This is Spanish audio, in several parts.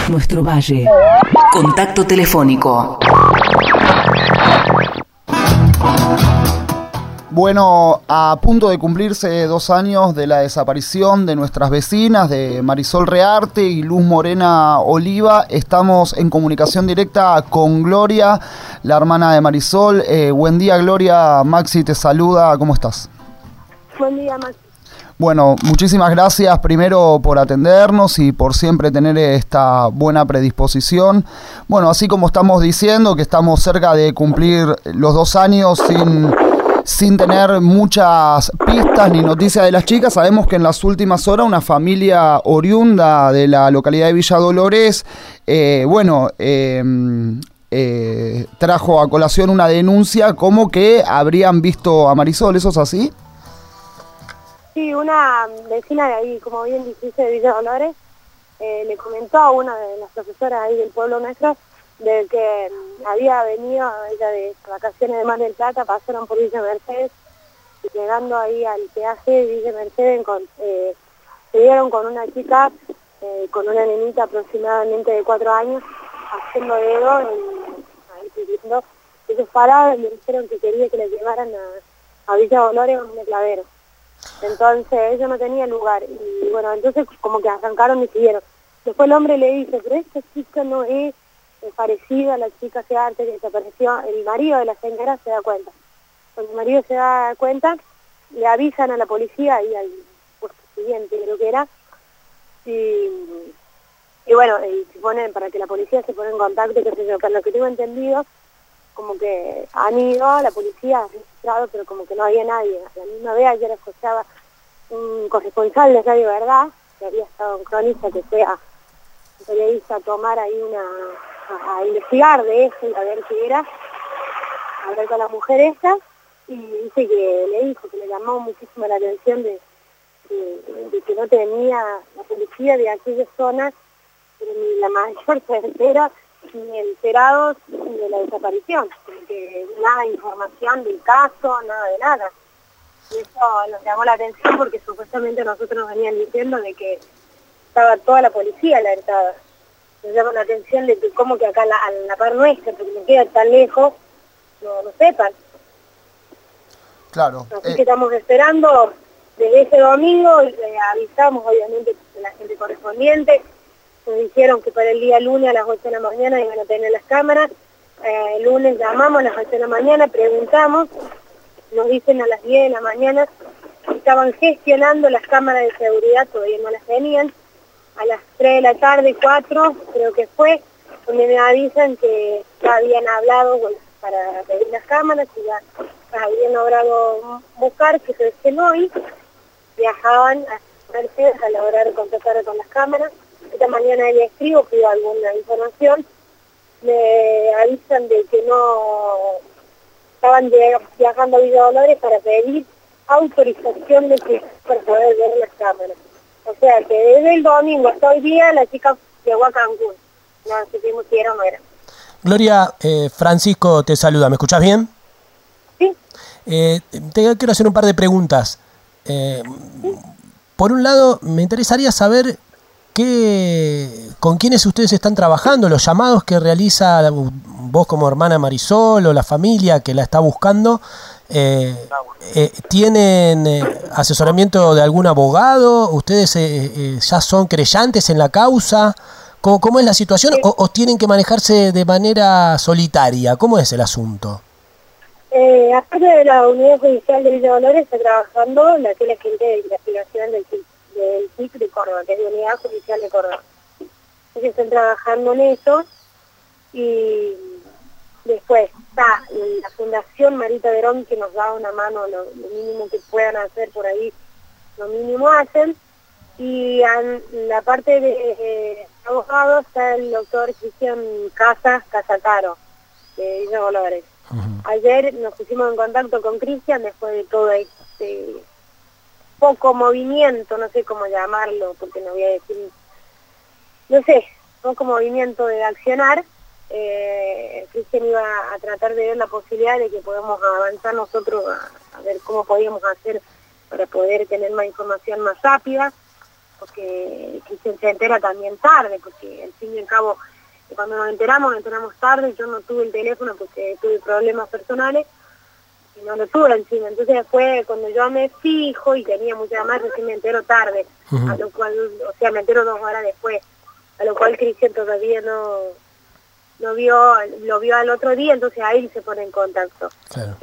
Nuestro Valle. Contacto telefónico. Bueno, a punto de cumplirse 2 años de la desaparición de nuestras vecinas, de Marisol Rearte y Luz Morena Oliva, estamos en comunicación directa con Gloria, la hermana de Marisol. Buen día, Gloria. Maxi te saluda. ¿Cómo estás? Buen día, Maxi. Bueno, muchísimas gracias primero por atendernos y por siempre tener esta buena predisposición. Bueno, así como estamos diciendo que estamos cerca de cumplir los 2 años sin tener muchas pistas ni noticias de las chicas, sabemos que en las últimas horas una familia oriunda de la localidad de Villa Dolores, trajo a colación una denuncia como que habrían visto a Marisol. ¿Eso es así? Sí, una vecina de ahí, como bien dijiste, de Villa Dolores, le comentó a una de las profesoras ahí del pueblo nuestro de que había venido ella de vacaciones de Mar del Plata, pasaron por Villa Mercedes y llegando ahí al peaje de Villa Mercedes se dieron con una chica, con una nenita aproximadamente de 4 años, haciendo dedo, ahí pidiendo. Ellos pararon y me dijeron que quería que la llevaran a Villa Dolores a un clavero. Entonces ella no tenía lugar y bueno, entonces como que arrancaron y siguieron. Después el hombre le dice, pero esta chica no es parecida a la chica Searte que desapareció. El marido de la señora se da cuenta. Cuando el marido se da cuenta, le avisan a la policía y al puesto siguiente creo que era, y bueno, y se ponen, para que la policía se pone en contacto, qué sé yo, pero lo que tengo entendido, como que han ido a la policía, ha registrado, pero como que no había nadie. A la misma vez ayer escuchaba un corresponsal de Radio Verdad, que había estado en Crónica, que fue a periodista a tomar ahí a investigar de eso y a ver qué era, a hablar con la mujer esta, y dice que le dijo que le llamó muchísimo la atención de que no tenía la policía de aquellas zonas ni la mayor certera ni enterados de la desaparición, porque nada de información del caso, nada de nada. Y eso nos llamó la atención porque supuestamente nosotros nos venían diciendo de que estaba toda la policía alertada. Nos llama la atención de que como que acá a la par nuestra, porque me queda tan lejos, no sepan. Claro. Así que estamos esperando desde ese domingo, avisamos obviamente a la gente correspondiente, nos dijeron que para el día lunes a las 8 de la mañana iban a tener las cámaras. El lunes llamamos a las 8 de la mañana, preguntamos, nos dicen a las 10 de la mañana que estaban gestionando las cámaras de seguridad, todavía no las tenían. A las 3 de la tarde, 4, creo que fue, donde me avisan que ya habían hablado para pedir las cámaras, que ya las habían logrado buscar, que se desde hoy viajaban a Mercedes a lograr contactar con las cámaras. Esta mañana le escribo, pido alguna información, me avisan de que no estaban viajando a Villa Dolores para pedir autorización para poder ver las cámaras. O sea que desde el domingo hasta hoy día la chica llegó a Cancún. No supimos si era o no era. Gloria, Francisco te saluda. ¿Me escuchás bien? Sí. Te quiero hacer un par de preguntas. ¿Sí? Por un lado, me interesaría saber con quiénes ustedes están trabajando, los llamados que realiza vos como hermana Marisol o la familia que la está buscando. ¿Tienen asesoramiento de algún abogado? ¿Ustedes ya son creyentes en la causa? ¿Cómo es la situación? ¿O tienen que manejarse de manera solitaria? ¿Cómo es el asunto? Aparte de la Unidad Judicial de Villa Dolores, está trabajando la gente de investigación del CIC de Córdoba, que es la Unidad Judicial de Córdoba. Ellos están trabajando en eso y después está la Fundación Marita Verón, que nos da una mano, lo mínimo que puedan hacer por ahí, lo mínimo hacen. Y en la parte de abogados está el doctor Cristian Casacaro, de Villa Dolores. Ayer nos pusimos en contacto con Cristian después de todo este poco movimiento, no sé cómo llamarlo, porque no voy a decir, no sé, poco movimiento de accionar. Cristian iba a tratar de ver la posibilidad de que podamos avanzar nosotros a ver cómo podíamos hacer para poder tener más información más rápida. porque Cristian se entera también tarde, porque al fin y al cabo, cuando nos enteramos tarde. Yo no tuve el teléfono porque tuve problemas personales y no lo tuve encima. Entonces después, cuando yo me fijo y tenía mucha llamadas, recién me entero tarde, a lo cual, o sea, me entero 2 horas después, a lo cual Cristian todavía lo vio al otro día, entonces ahí se pone en contacto. Claro.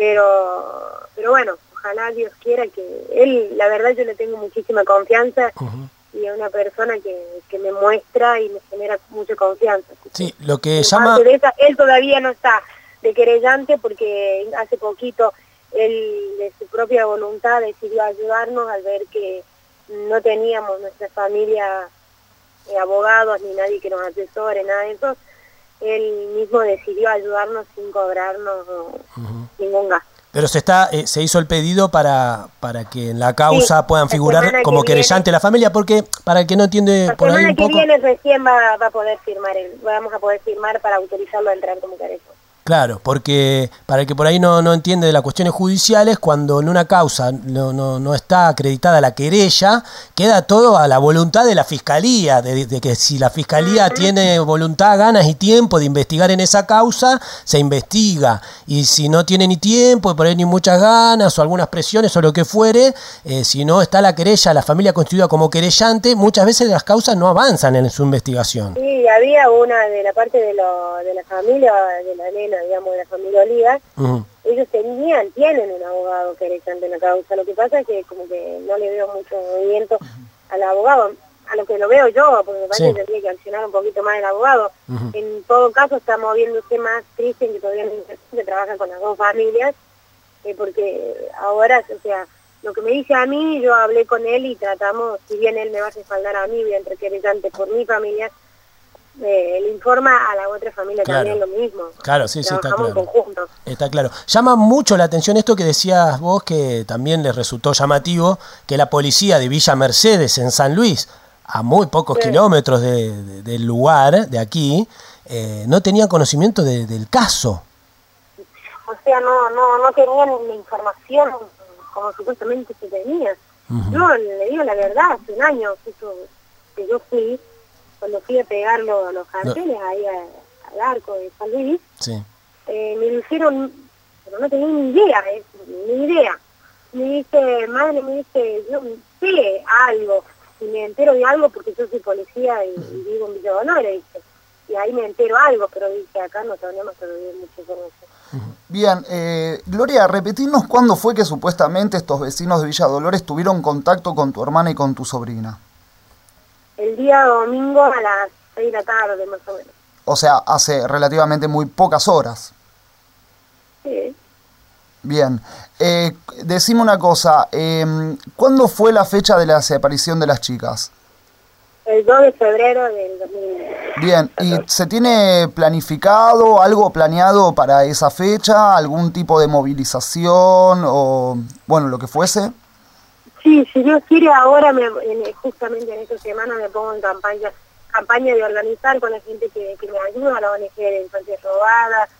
Pero bueno, ojalá Dios quiera que él, la verdad yo le tengo muchísima confianza y es una persona que me muestra y me genera mucha confianza. Sí, lo que llama... Él todavía no está de querellante porque hace poquito él de su propia voluntad decidió ayudarnos al ver que no teníamos nuestra familia abogados ni nadie que nos asesore, nada de eso. Él mismo decidió ayudarnos sin cobrarnos ningún gasto. Pero se hizo el pedido para que en la causa puedan figurar como querellante la familia, porque para el que no entiende por ahí un poco... La semana que viene recién va a poder firmar, vamos a poder firmar para autorizarlo a entrar como querellante. Claro, porque para el que por ahí no entiende de las cuestiones judiciales, cuando en una causa no está acreditada la querella, queda todo a la voluntad de la fiscalía, de que si la fiscalía tiene voluntad, ganas y tiempo de investigar en esa causa, se investiga. Y si no tiene ni tiempo, por ahí ni muchas ganas o algunas presiones o lo que fuere, si no está la querella, la familia constituida como querellante, muchas veces las causas no avanzan en su investigación. Sí, había una de la parte de la familia, de la nena, digamos, de la familia Oliva, ellos tienen un abogado querellante en la causa. Lo que pasa es que como que no le veo mucho movimiento al abogado, a lo que lo veo yo, porque me parece que tendría que accionar un poquito más el abogado. En todo caso está moviéndose más Cristian, que todavía no trabaja con las 2 familias, porque ahora, o sea, lo que me dice a mí, yo hablé con él y tratamos, si bien él me va a respaldar a mí, voy a entre querellante por mi familia, le informa a la otra familia también lo mismo. Claro, sí, está claro. En conjunto. Está claro. Llama mucho la atención esto que decías vos, que también les resultó llamativo, que la policía de Villa Mercedes en San Luis, a muy pocos kilómetros del lugar, de aquí, no tenía conocimiento del caso. O sea, no tenían la información como supuestamente se tenía. Yo le digo la verdad, hace un año que yo fui, cuando fui a pegar los carteles ahí al arco de San Luis, me lo hicieron, pero no tenía ni idea. Me dice, madre, yo sé algo, y me entero de algo porque yo soy policía y vivo en Villa Dolores, dice, y ahí me entero algo, pero dice, acá no tenemos todavía mucha información. Bien, Gloria, repetirnos cuándo fue que supuestamente estos vecinos de Villa Dolores tuvieron contacto con tu hermana y con tu sobrina. El día domingo a las 6 de la tarde, más o menos. O sea, hace relativamente muy pocas horas. Sí. Bien. Decime una cosa, ¿cuándo fue la fecha de la desaparición de las chicas? El 2 de febrero del 2020. Bien, ¿y se tiene planificado, algo planeado para esa fecha? ¿Algún tipo de movilización o, bueno, lo que fuese? Sí, si Dios quiere, ahora justamente en esta semana me pongo en campaña de organizar con la gente que me ayuda, a la ONG de Infancia Robada,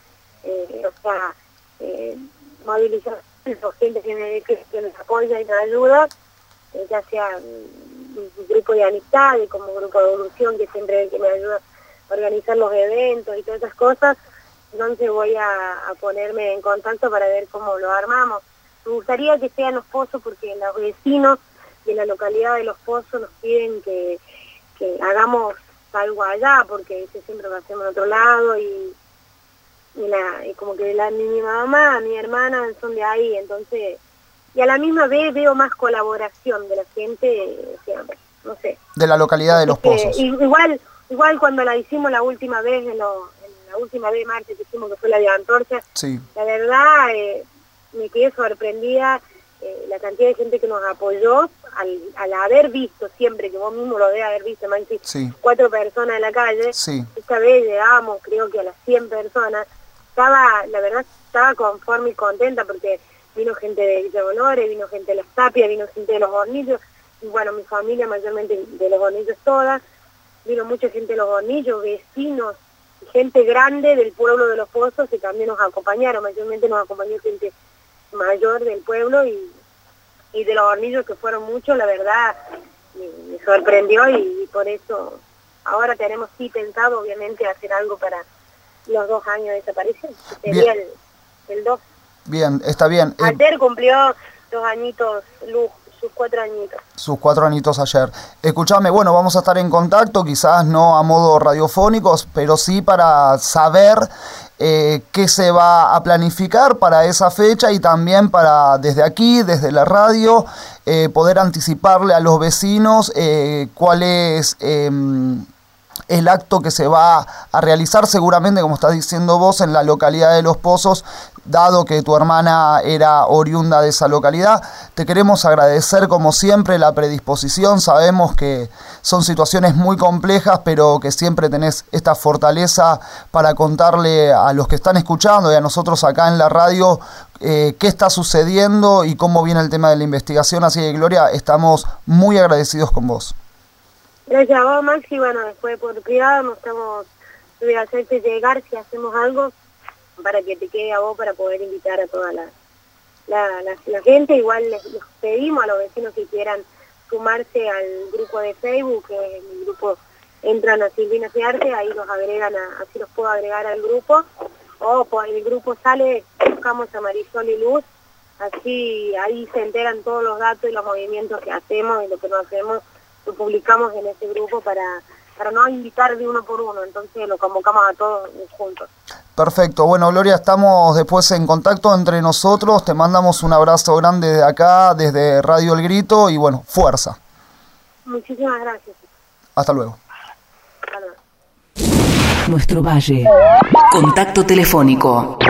movilizar a gente que me apoya y me ayuda, ya sea un grupo de amistad, como grupo de evolución, que siempre es el que me ayuda a organizar los eventos y todas esas cosas. Entonces voy a ponerme en contacto para ver cómo lo armamos. Me gustaría que sean Los Pozos porque los vecinos de la localidad de Los Pozos nos piden que hagamos algo allá, porque siempre lo hacemos en otro lado y como que mi mamá, mi hermana son de ahí, entonces, y a la misma vez veo más colaboración de la gente, o sea, no sé. De la localidad de Los Pozos. Igual cuando la hicimos la última vez, en la última vez martes que hicimos, que fue la de Antorcha, la verdad... me quedé sorprendida la cantidad de gente que nos apoyó al haber visto siempre, que vos mismo lo debes haber visto, Maxi, 4 personas en la calle. Esta vez llegamos, creo que a las 100 personas. La verdad estaba conforme y contenta porque vino gente de Villa Dolores, vino gente de Las Tapias, vino gente de Los Hornillos, y bueno, mi familia mayormente de Los Hornillos toda, vino mucha gente de Los Hornillos, vecinos, gente grande del pueblo de Los Pozos que también nos acompañaron, mayormente nos acompañó gente mayor del pueblo y de Los Hornillos, que fueron muchos, la verdad, me sorprendió y por eso ahora tenemos pensado obviamente hacer algo para los 2 años de desaparición, que sería el 2. Bien, está bien. Ayer cumplió 2 añitos, Luz, sus 4 añitos. Sus 4 añitos ayer. Escuchame, bueno, vamos a estar en contacto, quizás no a modo radiofónicos, pero sí para saber qué se va a planificar para esa fecha y también para desde aquí, desde la radio, poder anticiparle a los vecinos cuál es el acto que se va a realizar seguramente, como estás diciendo vos, en la localidad de Los Pozos, dado que tu hermana era oriunda de esa localidad. Te queremos agradecer como siempre la predisposición, sabemos que son situaciones muy complejas, pero que siempre tenés esta fortaleza para contarle a los que están escuchando y a nosotros acá en la radio qué está sucediendo y cómo viene el tema de la investigación. Así que, Gloria, estamos muy agradecidos con vos. Gracias a vos, Maxi. Bueno, después por privado voy a hacerte llegar si hacemos algo para que te quede a vos para poder invitar a toda la gente. Igual les pedimos a los vecinos que quieran sumarse al grupo de Facebook, que en el grupo entran a Silvina Fiarte, ahí los agregan, así los puedo agregar al grupo, o por el grupo sale, buscamos a Marisol y Luz, así ahí se enteran todos los datos y los movimientos que hacemos y lo que no hacemos, lo publicamos en ese grupo para no invitar de uno por uno, entonces lo convocamos a todos juntos. Perfecto, bueno, Gloria, estamos después en contacto entre nosotros, te mandamos un abrazo grande de acá, desde Radio El Grito, y bueno, fuerza. Muchísimas gracias. Hasta luego. Hasta luego. Nuestro Valle. Contacto telefónico.